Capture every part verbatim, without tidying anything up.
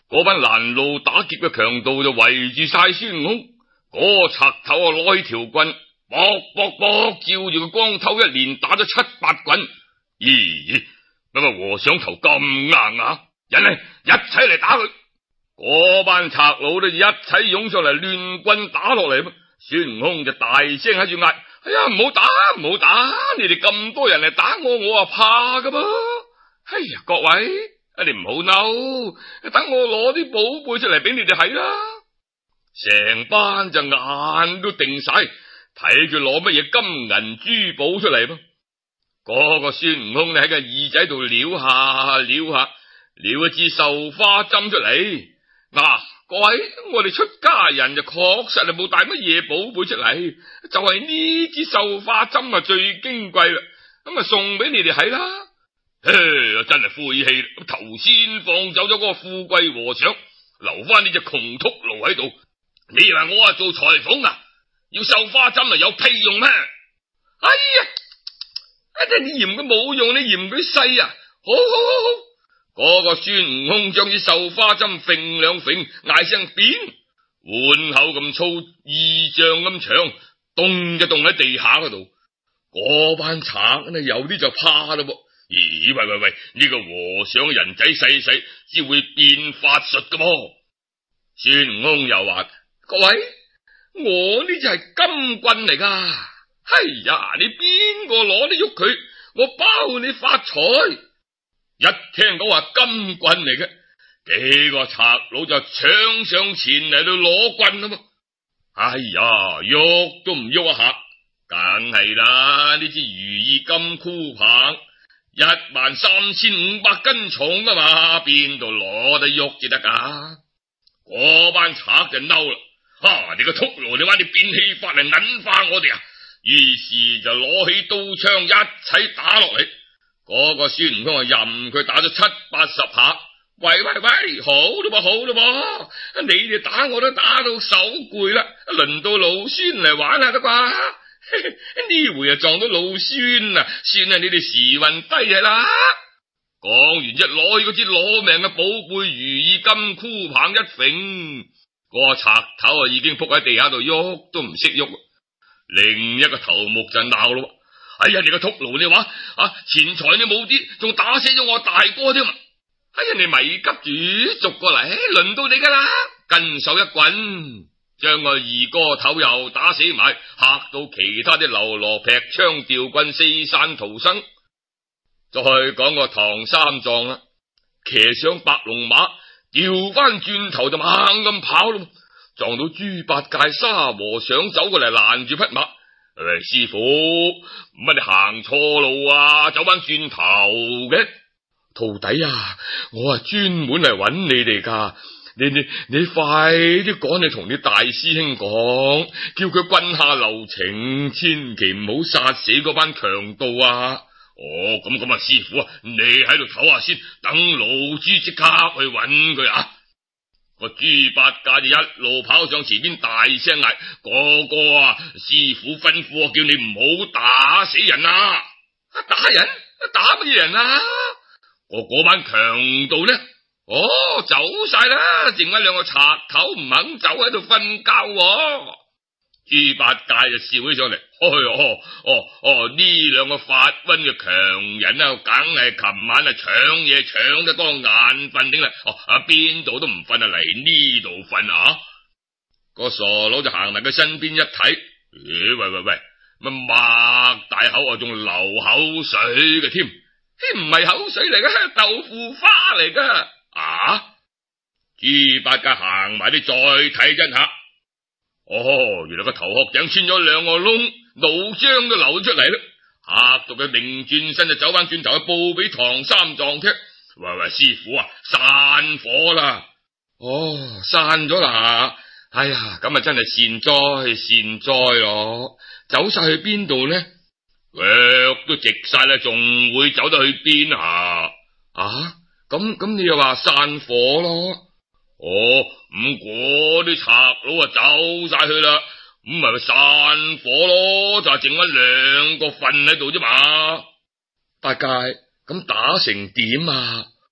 嗰班攔路打劫嘅強盜就圍住晒孫悟空。嗰賊頭啊攞起條棍，卜卜卜照住個光頭一連打咗七八棍。咦，乜乜和尚頭咁硬啊？人嚟，一齊嚟打佢！嗰班賊佬都一齊湧上嚟，亂棍打落嚟。孫悟空就大聲喺住嗌：哎呀，唔好打，唔好打！你哋咁多人嚟打我，我啊怕噶噃。哎呀，各位，你唔好嬲，等我攞啲寶貝出嚟俾你哋睇啦。成班就眼都定晒，睇住攞乜嘢金銀珠寶出嚟噃。嗰個孫悟空咧喺個耳仔度撩下撩下，撩一支繡花針出嚟。嗱、啊，各位，我哋出家人就確實係冇帶乜嘢寶貝出嚟，就係、是、呢支繡花針啊最矜貴啦，咁啊送俾你哋睇啦。唉，真係晦氣，頭先放走咗嗰個富貴和尚，留翻呢隻窮禿驢喺度。你以為我啊做裁縫啊？要繡花針啊有屁用咩？哎呀，你嫌佢冇用，你嫌佢細啊？好好好好。嗰個孫悟空將啲繡花針揈兩揈，嗌聲扁，碗口咁粗，二丈咁長，咚就咚喺地下嗰度。嗰班賊呢有啲就怕啦噃。咦，喂喂喂，呢、這個和尚人仔細細，只會變法術噶噃。孫悟空又話：各位，我呢就係金棍嚟噶。哎呀，你邊個攞得喐佢，我包你發財。一聽講話金棍嚟嘅，幾個賊佬就搶上前嚟到攞棍啦嘛。哎呀，喐都唔喐一下，梗係啦，呢支如意金箍棒一萬三千五百斤重噶嘛，邊度攞得喐至得噶？嗰班賊就嬲啦，哈！你個禿驢，你話你變戲法嚟引化我哋啊？於是就攞起刀槍一齊打落嚟。嗰個孫悟空啊，任佢打咗七八十下。喂喂喂，好啦噃，好啦噃，你哋打我都打到手攰啦，輪到老孫嚟玩下得啩？呢回啊撞到老孫啊，算係你哋時運低嘅啦。講完一攞起嗰支攞命嘅寶貝如意金箍棒一揈，個賊頭啊已經仆喺地下度喐都唔識喐。另一個頭目就鬧咯。哎呀，你個禿驢，你話啊錢財你冇啲，仲打死咗我大哥添。哎呀，你咪急住逐過嚟，輪到你噶啦！跟手一棍，將個二哥頭又打死埋，嚇到其他啲流羅劈槍吊棍四散逃生。再講個唐三藏啦，騎上白龍馬，調翻轉頭就猛咁跑咯，撞到豬八戒沙和尚走過嚟攔住匹馬。喂，師傅，乜你行錯路啊？走翻轉頭嘅。徒弟啊，我啊專門嚟揾你哋噶，你你你快啲趕去同你大師兄講，叫佢棍下留情，千祈唔好殺死嗰班強盜啊！哦，咁咁啊，師傅啊，你喺度唞下先，等老豬即刻去揾佢啊！個豬八戒就一路跑上前邊，大聲嗌：哥哥啊，師傅吩咐我叫你唔好打死人啊！打人？打乜嘢人啊？我嗰班強盜呢？哦，走晒啦，剩翻兩個賊頭唔肯走喺度瞓覺喎。豬八戒就笑起上嚟，哦哦哦哦，呢兩個發瘟嘅強人啊，梗係琴晚啊搶嘢搶得多眼瞓頂啦。哦，啊邊度都唔瞓啊，嚟呢度瞓啊！個傻佬就行埋佢身邊一睇，咦，喂喂喂，乜擘大口啊，仲流口水嘅添？唔係口水嚟嘅，豆腐花嚟噶。啊！豬八戒行埋啲再睇真下，哦，原來個頭殼頂穿咗兩個窿，腦漿都流出嚟啦。嚇到佢擰轉身就走翻轉頭去報俾唐三藏聽。喂喂，師傅啊，散火啦！哦，散咗啦。哎呀，咁啊真係善哉善哉咯。走晒去邊度呢？腳都直晒啦，仲會走得去邊啊？啊，咁咁你又話散火咯？哦，咁嗰啲賊佬啊走晒去啦，咁咪散火咯，就係剩翻兩個瞓喺度啫嘛。八戒，咁打成點啊？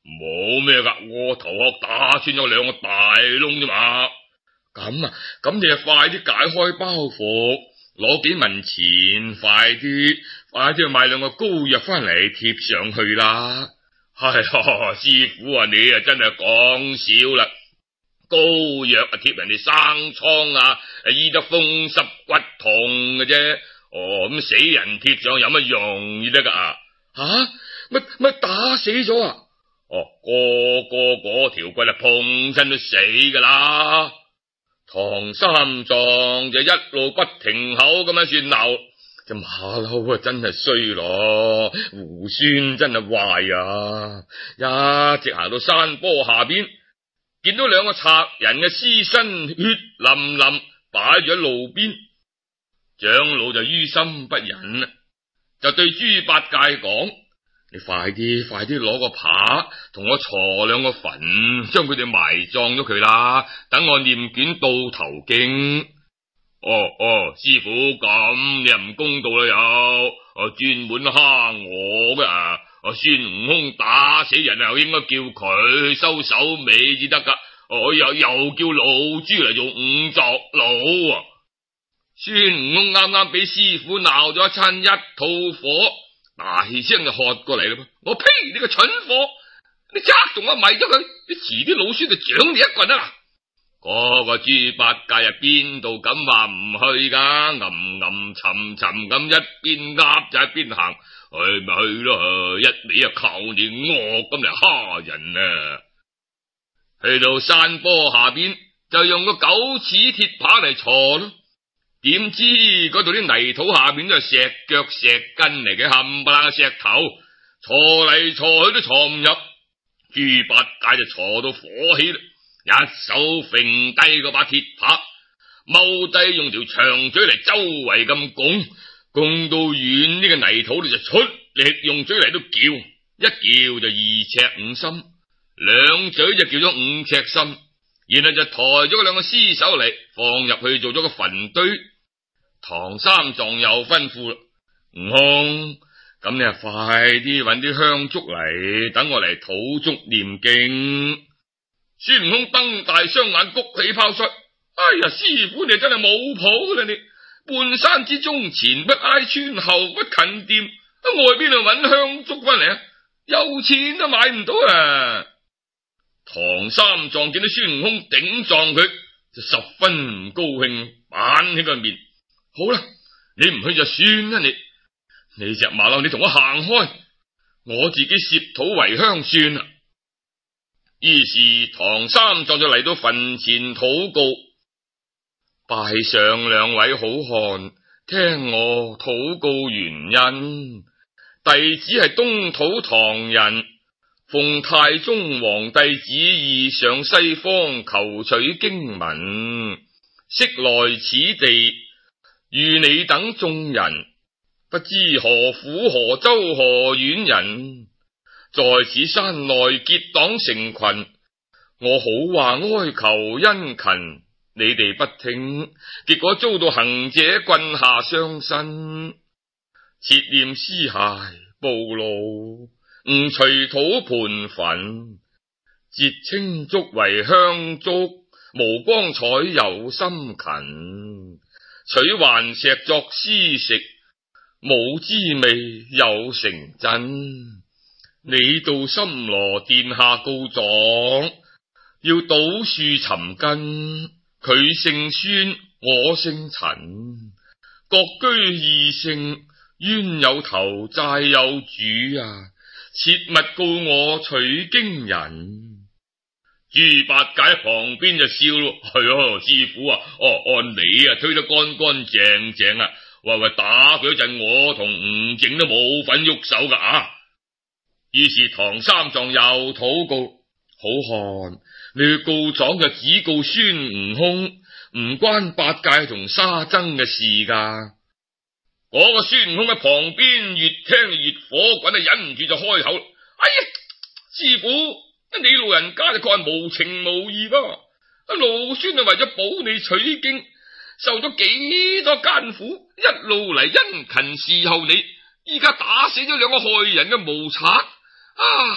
冇咩噶，我頭殼打穿咗兩個大窿啫嘛。咁啊，咁你就快啲解開包袱，攞幾文錢，快啲，快啲去買兩個膏藥翻嚟貼上去啦。係、哎、師傅啊，你啊真係講笑啦。膏藥啊貼人哋生瘡啊，醫得風濕骨痛嘅啫。哦，咁死人貼上有乜用意得噶啊？吓，乜乜打死咗啊？哦，個個嗰條骨啊碰親都死噶啦。唐三藏就一路不停口咁樣算鬧，隻馬騮啊真係衰咯，猢猻真係壞啊！一直行到山坡下邊，見到兩個賊人嘅屍身血淋淋擺住喺路邊，長老就於心不忍啦，就對豬八戒講：你快啲快啲攞個耙同我鋤兩個墳，將佢哋埋葬咗佢啦，等我念卷到頭經。哦哦，師傅咁你又唔公道啦，又專門蝦我嘅啊！孫悟空打死人啊，應該叫佢收手尾至得噶，我又又叫老豬嚟做五作佬啊！孫悟空啱啱俾師傅鬧咗一餐，一肚火，大聲就喝過嚟啦！我呸！你個蠢貨，你即刻同我埋咗佢，你遲啲老孫就掌你一棍啊！嗰個豬八戒啊，邊度敢話唔去噶？吟吟沉沉咁一邊噏就一邊行，去咪去咯，一味啊靠你惡咁嚟蝦人啊！去到山坡下邊，就用個九齒鐵耙嚟鋤咯。點知嗰度啲泥土下面都係石腳石根嚟嘅，冚唪唥石頭，鋤嚟鋤去都鋤唔入。豬八戒就鋤到火起啦，一手揈低嗰把鐵耙，踎低用條長嘴嚟周圍咁拱，拱到遠呢個泥土你就出力用嘴嚟都叫，一叫就二尺五深，兩嘴就叫咗五尺深，然後就抬咗嗰兩個屍首嚟放入去做咗個墳堆。唐三藏又吩咐啦：悟空，咁你啊快啲搵啲香燭嚟，等我嚟土燭念經。孫悟空瞪大雙眼，谷起拋出：哎呀，師傅你真係冇譜啦！你半山之中，前不挨村，後不近店，喺外邊度搵香燭翻嚟啊！有錢都買唔到啊！唐三藏見到孫悟空頂撞佢，就十分唔高興，板起個面。好啦，你唔去就算啦，你你隻馬騮，你同我行開，我自己攝土為香算啦。於是唐三藏就嚟到墳前禱告：拜上兩位好漢，聽我禱告原因。弟子係東土唐人，奉太宗皇帝旨意上西方求取經文，昔來此地，遇你等眾人，不知何府何州何縣人，在此山內結黨成群，我好話哀求殷勤，你哋不聽，結果遭到行者棍下傷身，切念屍骸暴露，誤除土盤墳，截青竹為香燭，無光彩有心勤，取幻石作施食，冇滋味有成真。你到深羅殿下告狀，要倒樹尋根，佢姓孫，我姓陳，各居異姓，冤有頭債有主啊！切勿告我取經人。豬八戒喺旁邊就笑咯，係啊，師傅啊，哦，按你啊推得乾乾淨淨啊，喂喂，打佢嗰陣我同吳靜都冇份喐手噶啊！於是唐三藏又禱告：好漢，你去告狀就只告孫悟空，唔關八戒同沙僧嘅事噶。嗰個孫悟空喺旁邊越聽越火滾，忍唔住就開口：哎呀，師傅！你老人家就確係無情無義噃，老孫係為咗保你取經，受咗幾多艱苦，一路嚟殷勤侍候你，依家打死咗兩個害人嘅無賊啊！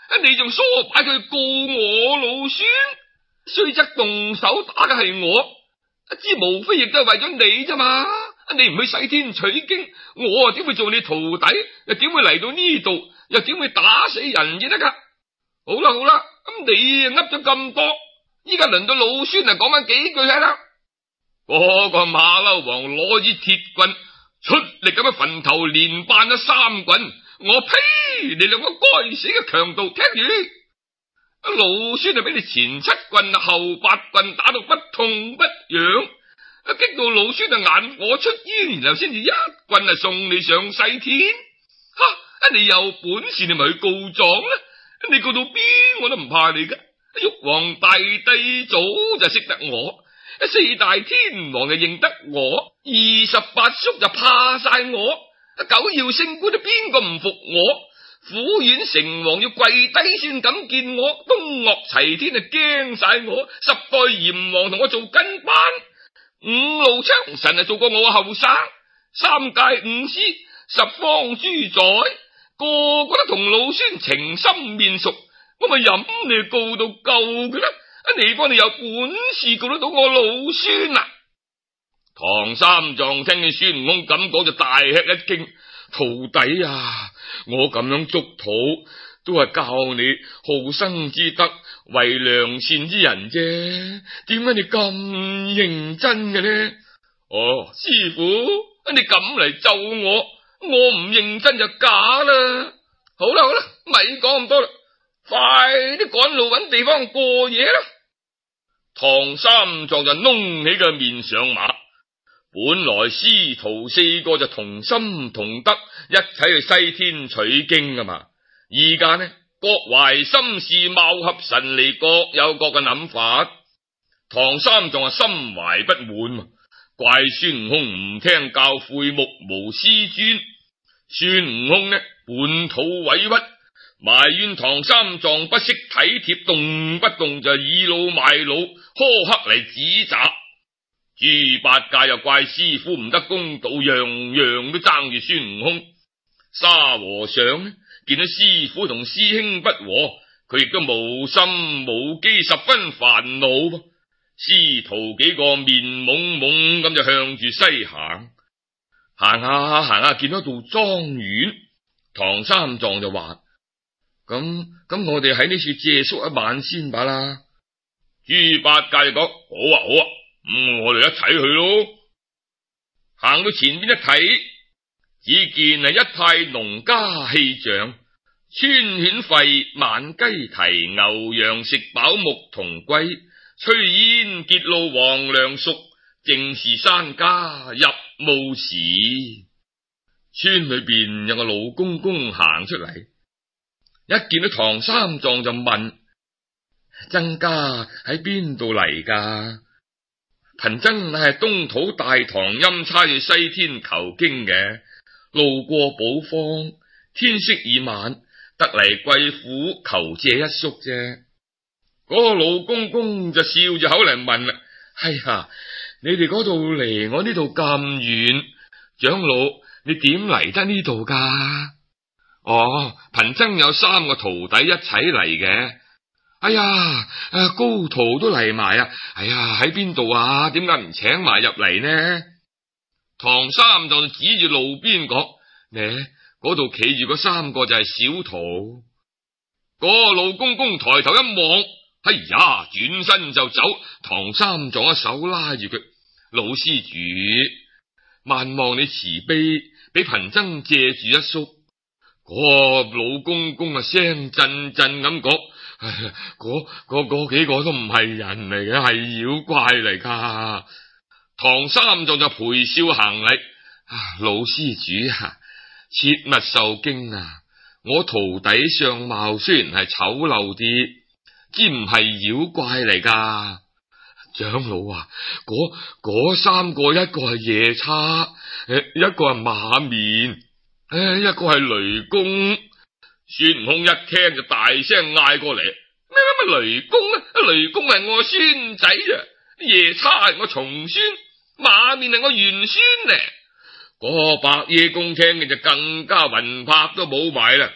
你仲梳擺佢告我老孫，雖則動手打嘅係我，之無非亦都係為咗你啫嘛。你唔去洗天取經，我啊點會做你徒弟？又點會嚟到呢度？又點會打死人至得噶？好啦好啦，咁你啊噏咗咁多，依家輪到老孫啊講翻幾句係啦。嗰個馬騮王攞支鐵棍出力咁樣墳頭連扳咗三棍，我呸！你兩個該死嘅強盜，聽住！老孫就俾你前七棍後八棍打到不痛不癢，激到老孫啊眼火出煙，然後先至一棍啊送你上西天。哈！你有本事你咪去告狀啦！你告到邊我都唔怕你噶。玉皇大帝早就識得我，四大天王就認得我，二十八宿就怕晒我，九曜星官都邊個唔服我？虎縣城隍要跪低先敢見我，東嶽齊天就驚晒我，十代閻王同我做跟班，五路昌神啊做過我後生，三界五師十方諸宰個個都同老孫情深面熟，我咪飲你告到夠嘅啦！你幫你有本事告得到我老孫啊！唐三藏聽見孫悟空咁講就大吃一驚，徒弟啊，我咁樣捉土都係教你好生之德，為良善之人啫，點解你咁認真嘅呢？哦，師父，你咁嚟咒我，我唔認真就假啦。好啦好啦，咪講咁多啦，快啲趕路搵地方過夜啦。唐三藏就弄起個面上馬，本來師徒四個就同心同德，一齊去西天取經噶嘛。而家呢，各懷心事，貌合神離，各有各嘅諗法。唐三藏啊，心懷不滿，怪孫悟空唔聽教，悔目無師尊。孫悟空呢，本土委屈，埋怨唐三藏不識體貼，動不動就倚老賣老，苛刻嚟指責。豬八戒又怪師父唔得公道，樣樣都爭住孫悟空。沙和尚呢，見到師父同師兄不和，佢亦都無心無機，十分煩惱。師徒幾個面懵懵咁就向住西行，行下行下見到道莊園，唐三藏就話：咁咁我哋喺呢處借宿一晚先吧啦。豬八戒就講：好啊好啊，咁、嗯、我哋一齊去咯。行到前邊一睇，只見係一派農家氣象，村犬吠，晚雞啼，牛羊食飽，牧童歸，炊煙結露，黃粱熟，正是山家入暮時。村裏邊有個老公公行出嚟，一見到唐三藏就問：僧家喺邊度嚟噶？貧僧係東土大唐欽差去西天求經嘅，路過寶方，天色已晚，得嚟貴府求借一宿啫。嗰個老公公就笑住口嚟問啦：哎呀，你哋嗰度離我呢度咁遠，長老你點嚟得呢度噶？哦，貧僧有三個徒弟一齊嚟嘅。哎呀，誒，高徒都嚟埋啊！哎呀，喺邊度啊？點解唔請埋入嚟呢？唐三藏指住路邊講：呢嗰度企住嗰三個就係小徒。嗰個老公公抬頭一望，哎呀，轉身就走。唐三藏一手拉住佢：老施主，萬望你慈悲，俾貧僧借住一宿。嗰個老公公啊，聲震震咁講：唉，嗰嗰嗰幾個都唔係人嚟嘅，係妖怪嚟噶。唐三藏就陪笑行禮：老施主啊，切勿受驚啊！我徒弟相貌雖然係醜陋啲，之唔係妖怪嚟噶。長老啊，嗰嗰三個，一個係夜叉，一個係馬面，誒，一個係雷公。孫悟空一聽就大聲嗌過嚟：咩咩咩雷公啊？雷公係我孫仔啊，夜叉係我重孫，馬面係我元孫呢。嗰個白夜公聽嘅就更加魂魄都冇埋啦，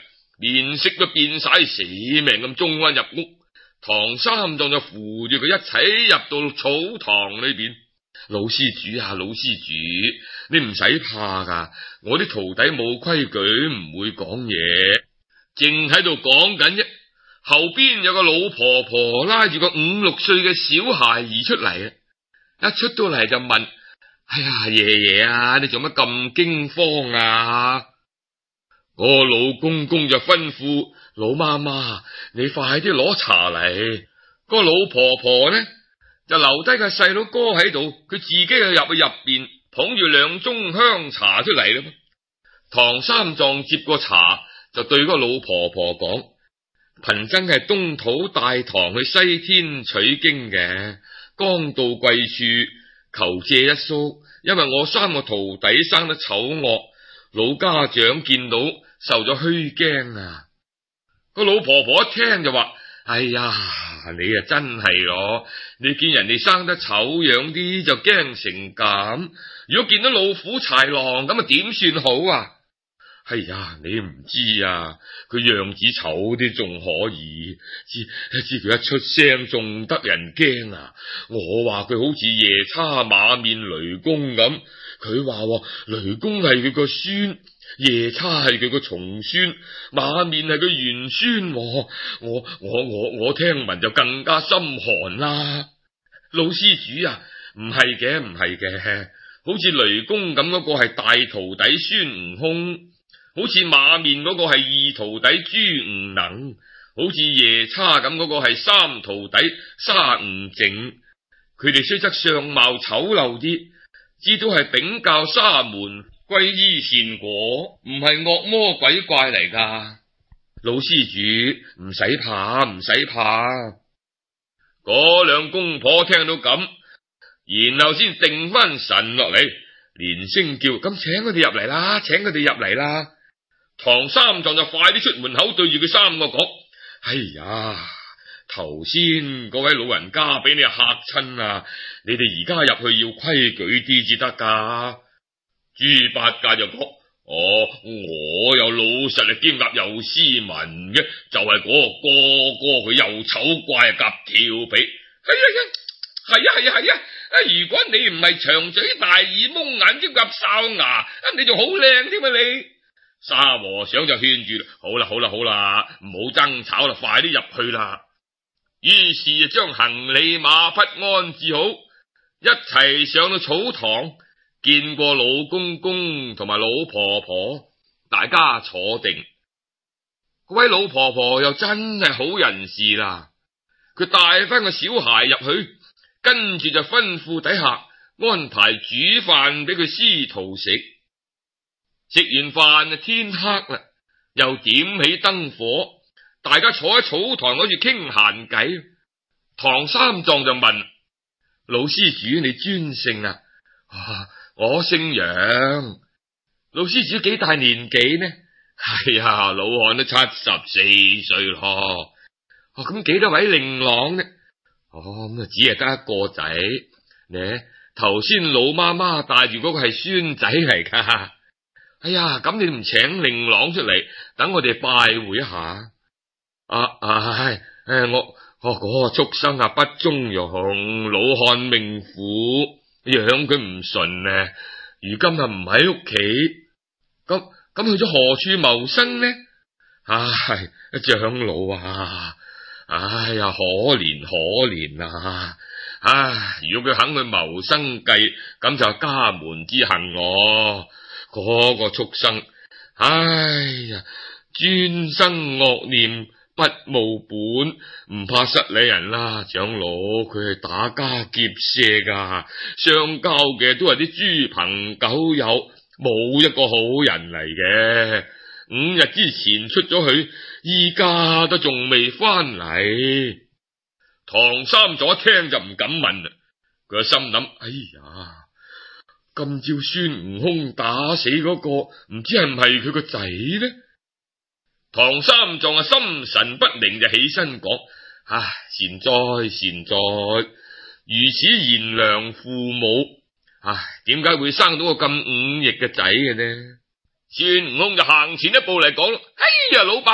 面色都變晒，死命咁衝翻入屋。唐三藏就扶住佢一齊入到草堂裏邊。老施主啊，老施主，你唔使怕噶，我啲徒弟冇規矩，唔會講嘢。正喺度講緊啫，後邊有個老婆婆拉住個五六歲嘅小孩兒出嚟啊！一出到嚟就問：哎呀，爺爺啊，你做乜咁驚慌啊？個老公公就吩咐老媽媽：你快啲攞茶嚟。個老婆婆呢就留低個細佬哥喺度，佢自己就入去入邊捧住兩盅香茶出嚟啦。唐三藏接過茶就對嗰個老婆婆講：貧僧係東土大唐去西天取經嘅，剛到貴處求借一宿，因為我三個徒弟生得醜惡，老家長見到受咗虛驚啊。個老婆婆一聽就話：哎呀，你啊真係咯，你見人哋生得醜樣啲就驚成咁，如果見到老虎豺狼咁啊點算好啊？哎呀，你唔知啊，佢樣子醜啲仲可以，知知佢一出聲仲得人驚啊！我話佢好似夜叉馬面雷公咁，佢話雷公係佢個孫，夜叉係佢個重孫，馬面係佢元孫。我我我我聽聞就更加心寒啦。老施主啊，唔係嘅，唔係嘅，好似雷公咁嗰個係大徒弟孫悟空，好似馬面嗰個係二徒弟朱吳能，好似夜叉咁嗰個係三徒弟沙悟淨。佢哋雖則相貌醜陋啲，至都係稟教沙門皈依善果，唔係惡魔鬼怪嚟噶。老施主唔使怕，唔使怕。嗰兩公婆聽到咁，然後先定翻神落嚟，連聲叫：咁請佢哋入嚟啦，請佢哋入嚟啦。唐三藏就快啲出門口，對住佢三個講：哎呀，頭先嗰位老人家俾你嚇親啊！你哋而家入去要規矩啲至得噶。豬八戒就講：哦，我又老實力兼夾又斯文嘅，就係、是、嗰個哥哥佢又醜怪夾調皮。係啊係啊係啊係啊！啊，如果你唔係長嘴大耳蒙眼兼夾哨牙，你仲好靚添啊你！沙和尚就勸住：好啦好啦好啦，唔好爭吵啦，快啲入去啦。於是就將行李馬匹安置好，一齊上到草堂，見過老公公同埋老婆婆，大家坐定。嗰位老婆婆又真係好人士啦，佢帶翻個小孩入去，跟住就吩咐底下安排煮飯俾佢師徒食。食完飯就天黑啦，又點起燈火，大家坐喺草堂嗰處傾閒偈。唐三藏就問：老施主你尊姓啊？啊，我姓楊。老施主幾大年紀呢？係啊，老漢都七十四歲咯。哦，咁幾多位令郎呢？哦，咁啊只係得一個仔。呢頭先老媽媽帶住嗰個係孫仔嚟噶。哎呀，咁你唔請令郎出嚟，等我哋拜會一下。啊唉唉，我我嗰個畜生啊，不中用，老漢命苦，養佢唔順呢。如今啊唔喺屋企，咁咁去咗何處謀生呢？唉，長老啊，哎呀，可憐可憐啊！唉，如果佢肯去謀生計，咁就家門之幸咯。嗰個畜生，哎呀，專生惡念，不務本，唔怕失禮人啦。長老，佢係打家劫舍噶，相交嘅都係啲豬朋狗友，冇一個好人嚟嘅。五日之前出咗去，依家都仲未翻嚟。唐三藏一聽就唔敢問啦，佢心諗：哎呀，今朝孫悟空打死嗰個，唔知係唔係佢個仔呢？唐三藏啊，心神不寧就起身講：唉，善哉善哉，如此賢良父母，唉，點解會生到個咁忤逆嘅仔嘅呢？孫悟空就行前一步嚟講：哎呀，老伯，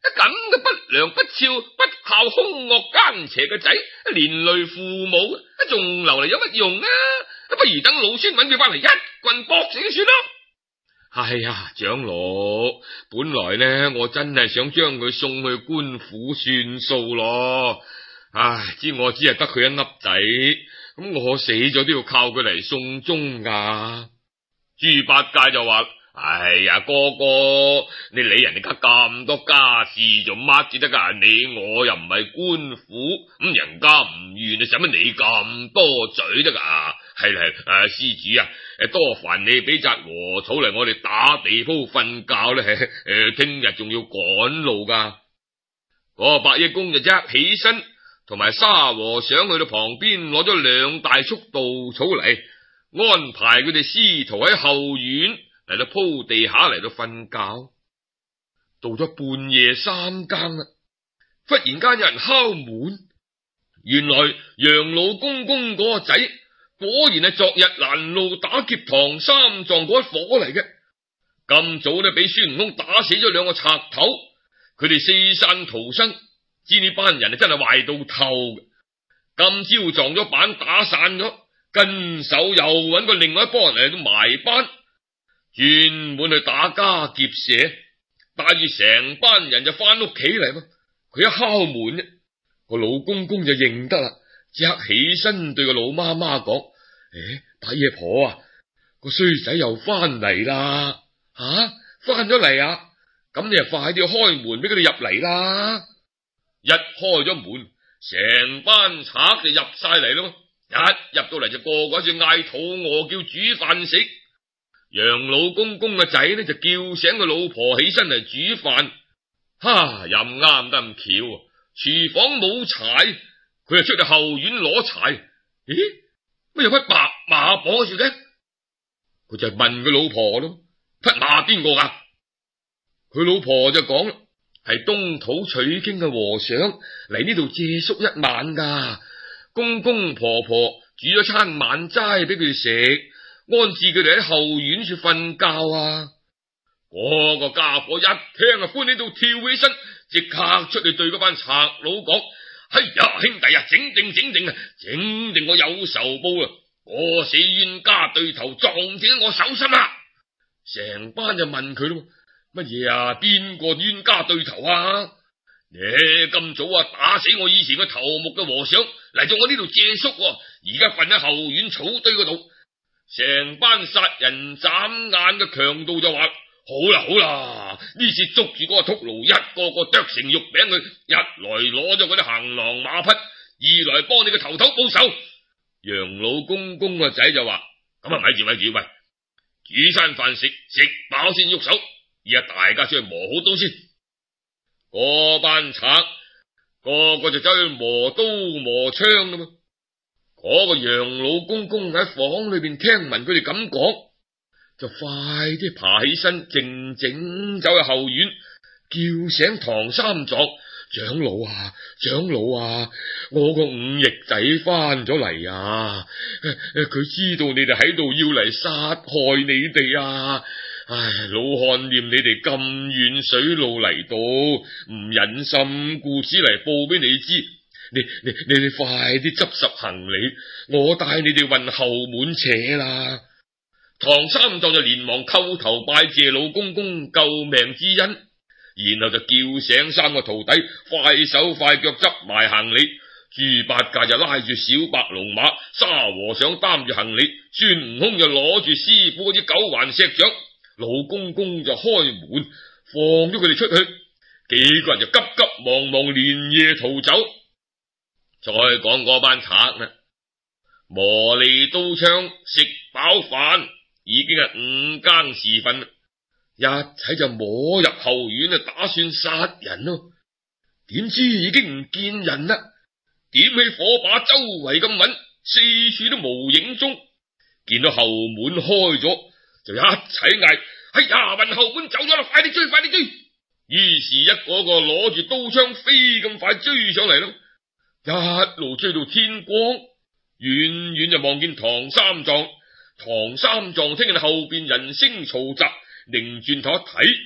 咁嘅不良不肖、不孝兇惡奸邪嘅仔，連累父母，仲留嚟有乜用啊？不如等老孫揾佢翻嚟一棍搏死佢算咯。哎呀，長老，本來呢，我真係想將佢送去官府算數咯。唉，知我只係得佢一粒仔，咁我死咗都要靠佢嚟送終噶。豬八戒就話：哎呀，哥哥，你理人哋家咁多家事做乜至得噶？你我又唔係官府，咁人家唔願，你使乜你咁多嘴得噶？係係誒，施主啊，誒多煩你俾紮禾草嚟，我哋打地鋪瞓覺咧。誒，聽日仲要趕路噶。嗰個白衣公就即刻起身，同埋沙和尚去到旁邊攞咗兩大束稻草嚟，安排佢哋師徒喺後院嚟到鋪地下嚟到瞓覺。到咗半夜三更啦，忽然間有人敲門，原來楊老公公嗰個仔果然係昨日攔路打劫唐三藏嗰伙嚟嘅。咁早呢，俾孫悟空打死咗兩個賊頭，佢哋四散逃生，知呢班人啊真係壞到透嘅。今朝撞咗板打散咗，跟手又揾個另外一幫人嚟到埋班，專門去打家劫舍，帶住成班人就翻屋企嚟嘛。佢一敲門呢，個老公公就認得啦，即刻起身對個老媽媽講：誒，八爺婆啊，個衰仔又翻嚟啦！吓，翻咗嚟啊！咁你就快啲開門俾佢哋入嚟啦！一開咗門，成班賊就入晒嚟咯。一入到嚟就個個就嗌肚餓，叫煮飯食。楊老公公嘅仔呢就叫醒個老婆起身嚟煮飯。哈，又啱得咁巧，廚房冇柴，佢就出去後院攞柴。咦，乜有匹白馬綁住嘅？佢就問佢老婆咯，匹馬邊個噶？佢老婆就講啦，係東土取經嘅和尚嚟呢度借宿一晚噶，公公婆婆煮咗餐晚齋俾佢哋食，安置佢哋喺後院處瞓覺啊。嗰個家伙一聽啊，歡喜到跳起身，即刻出去對嗰班賊佬講：哎呀，兄弟啊，整定整定啊，整定我有仇報啊！我死冤家對頭撞正我手心啊！成班就問佢咯，乜嘢啊？邊個冤家對頭啊？你咁早啊打死我以前個頭目嘅和尚嚟咗我呢度借宿，而家瞓喺後院草堆嗰度。成班殺人眨眼嘅強盜就話：好啦好啦，呢次捉住嗰個禿驢，一個個剁成肉餅佢，一來攞咗嗰啲行囊馬匹，二來幫你個頭頭報仇。楊老公公個仔就話：咁啊，咪住咪住喂，煮餐飯食，食飽先喐手，而家大家出去磨好刀先。嗰班賊個個就走去磨刀磨槍啦嘛。嗰個楊老公公喺房裏邊聽聞佢哋咁講，就快啲爬起身，靜靜走去後院，叫醒唐三藏：長老啊，長老啊，我個五逆仔翻咗嚟啊！佢知道你哋喺度要嚟殺害你哋啊！唉，老漢念你哋咁遠水路嚟到，唔忍心，故此嚟報俾你知。你你你你快啲執拾行李，我帶你哋運後門扯啦！唐三藏就連忙叩頭拜謝老公公救命之恩，然後就叫醒三個徒弟，快手快腳執埋行李。豬八戒就拉住小白龍馬，沙和尚擔住行李，孫悟空就攞住師傅嗰啲九環石掌，老公公就開門放咗佢哋出去，幾個人就急急忙忙連夜逃走。再講嗰班賊啦，磨利刀槍，食飽飯，已經係五更時分，一齊就摸入後院啊，打算殺人咯。點知已經唔見人啦，點起火把周圍咁揾，四處都無影蹤。見到後門開咗，就一齊嗌：哎呀，運後門走咗啦，快啲追，快啲追！於是一個個攞住刀槍飛咁快追上嚟咯。一路追到天光，遠遠就望見唐三藏。唐三藏聽見後邊人聲嘈雜，擰轉頭一睇，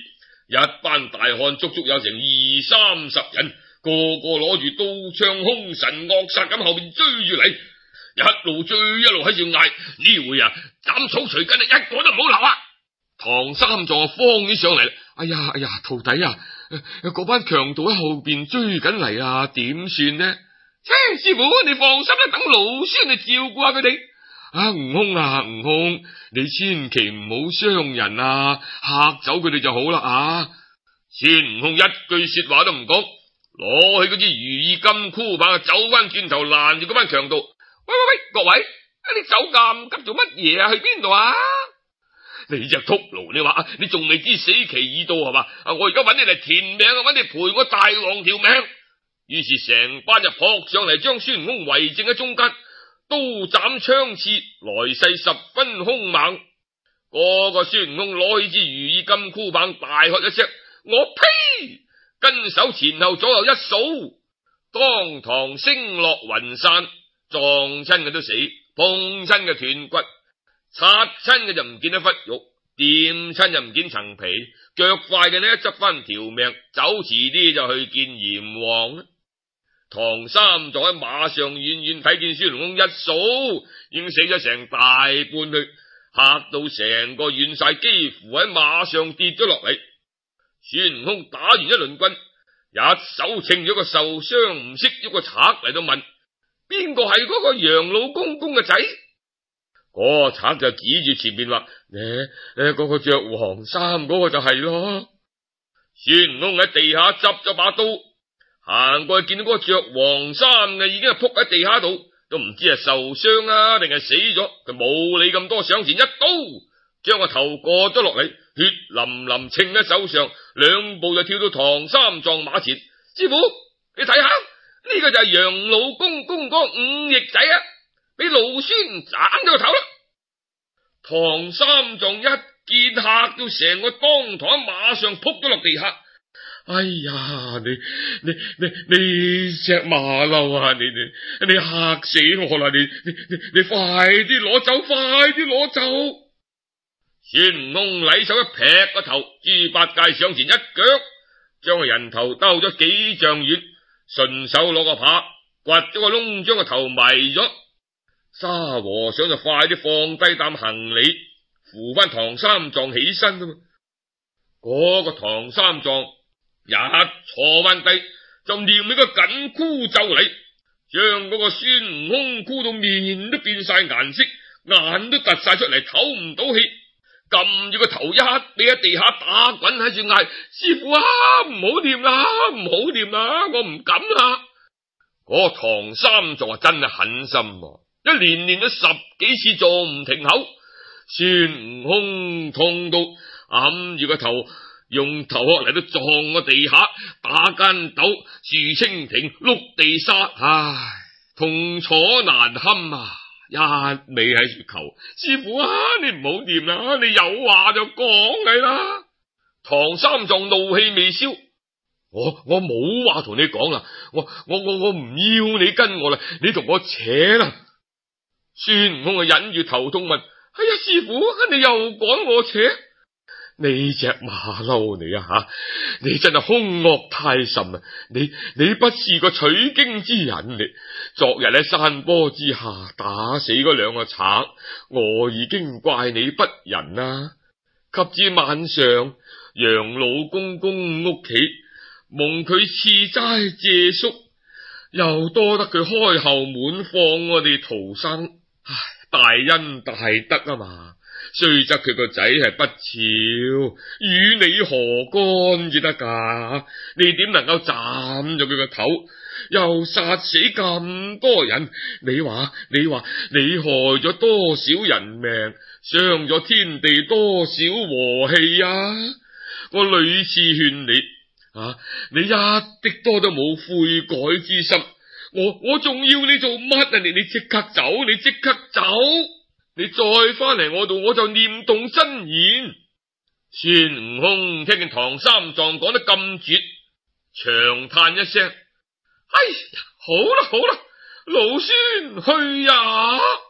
一班大漢足足有成二三十人，個個攞住刀槍，凶神惡煞咁後面追住嚟，一路追一路喺度嗌：呢回啊，斬草除根啊，一個都唔好留啊！唐三藏慌起上嚟，哎呀哎呀，徒弟啊，嗰班強盜喺後邊追緊嚟啊，點算呢？切，師傅你放心啦，等老孫嚟照顧下佢哋。啊，悟空啊，悟空，你千祈唔好傷人啊，嚇走佢哋就好啦啊！孫悟空一句說話都唔講，攞起嗰支如意金箍棒，走翻轉頭攔住嗰班強盜。喂喂喂，各位，你走咁急做乜嘢啊？去邊度啊？你隻禿驢，你話你仲未知死期已到係嘛？我而家揾你嚟填命，揾你賠我大王條命。於是成班就撲上嚟，將孫悟空圍正喺中間，刀斬槍刺，來勢十分兇猛。嗰個孫悟空攞起支如意金箍棒，大喝一聲：我呸！跟手前後左右一掃，當堂星落雲散，撞親嘅都死，碰親嘅斷骨，擦親嘅就唔見得忽肉，掂親就唔見層皮，腳快嘅呢執翻條命，走遲啲就去見閻王啦。唐三藏喺馬上遠遠睇見孫悟空一掃，已經死咗成大半去，嚇到成個軟晒，幾乎喺馬上跌咗落嚟。孫悟空打完一輪棍，一手稱咗個受傷唔識喐個賊嚟到問：邊個係嗰個楊老公公嘅仔？嗰個賊就指住前面話：誒誒，嗰個着黃衫嗰個就係咯。孫悟空喺地下執咗把刀，行過去見到嗰個着黃衫嘅已經係撲喺地下度，都唔知係受傷啊定係死咗。佢冇理咁多，上前一刀將個頭割咗落嚟，血淋淋稱喺手上，兩步就跳到唐三藏馬前。師傅，你睇下呢個就係楊老公公嗰五翼仔啊，俾老孫斬咗個頭啦！唐三藏一見嚇到成個當堂喺馬上撲咗落地下。哎呀，你你你你隻馬騮啊，你你你嚇死我啦！你你你你快啲攞走，快啲攞走！孫悟空禮手一劈個頭，豬八戒上前一腳將個人頭兜咗幾丈遠，順手攞個耙掘咗個窿，將個頭埋咗。沙和尚就快啲放低擔行李，扶翻唐三藏起身啊嘛。嗰個唐三藏一坐翻低，就念起個緊箍咒嚟，將嗰個孫悟空箍到面都變晒顏色，眼都突晒出嚟，唞唔到氣，撳住個頭一俾喺地下打滾，喺住嗌：師傅啊，唔好掂啦，唔好掂啦，我唔敢啦。嗰個唐三藏啊，真係狠心啊，一連練咗十幾次仲唔停口。孫悟空痛到揞住個頭，用頭殼嚟到撞個地下，打間斗、豎蜻蜓、碌地沙，唉，痛楚難堪啊！一味喺度求師傅啊，你唔好掂啦，你有話就講嚟啦。唐三藏怒氣未消，我我冇話同你講啦，我我我我唔要你跟我啦，你同我扯啦。孫悟空啊，忍住頭痛問：哎呀，師傅，你又趕我扯？你隻馬騮你啊吓，你真係兇惡太甚啊！你你不是個取經之人，你昨日喺山坡之下打死嗰兩個賊，我已經怪你不仁啦。及至晚上楊老公公屋企蒙佢賜齋借宿，又多得佢開後門放我哋逃生，唉，大恩大德啊嘛！雖則佢個仔係不肖，與你何干至得噶？你點能夠斬咗佢個頭，又殺死咁多人？你話你話你害咗多少人命，傷咗天地多少和氣啊！我屢次勸你啊，你一滴多都冇悔改之心，我我仲要你做乜啊？你你即刻走，你即刻走！你再翻嚟我度，我就念動真言。孫悟空聽見唐三藏講得咁絕，長嘆一聲：哎呀，好啦好啦，老孫去呀！